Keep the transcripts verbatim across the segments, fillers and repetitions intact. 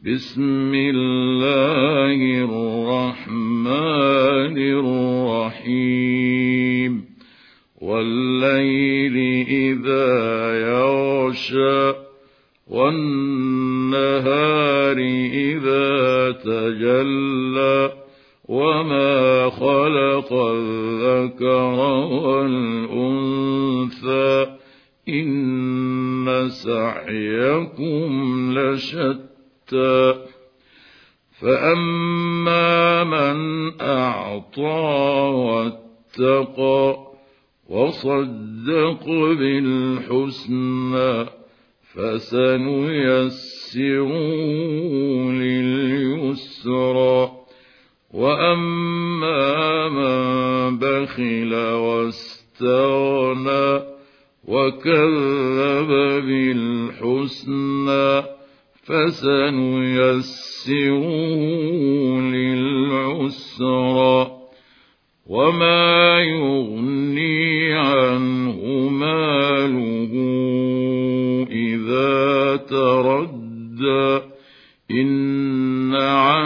بسم الله الرحمن الرحيم والليل إذا يغشى والنهار إذا تجلى وما خلق الذكر والأنثى إن سعيكم لشتى فأما من أعطى واتقى وصدق بالحسنى فسنيسره لليسرى وأما من بخل واستغنى وكذب بالحسنى فسنيسره للعسرى وما يغني عنه ماله إذا تردى إن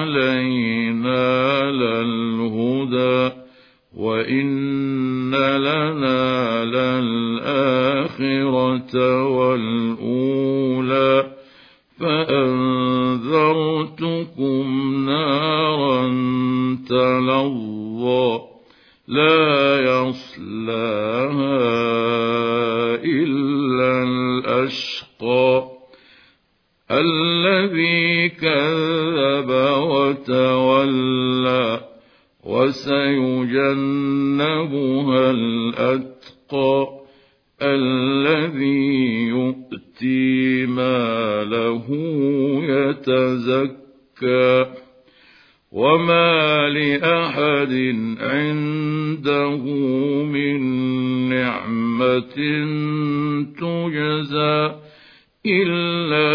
علينا للهدى وإن لنا للآخرة والأولى فأنذرتكم نارا تلظى لا يصلاها إلا الأشقى الذي كذب وتولى وسيجنبها الأتقى الذي يؤتي ماله يتزكى وما لأحد عنده من نعمة تجزى إلا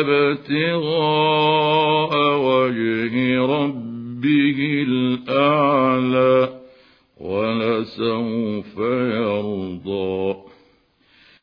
ابتغاء وجه ربه الأعلى ولسوف يرضى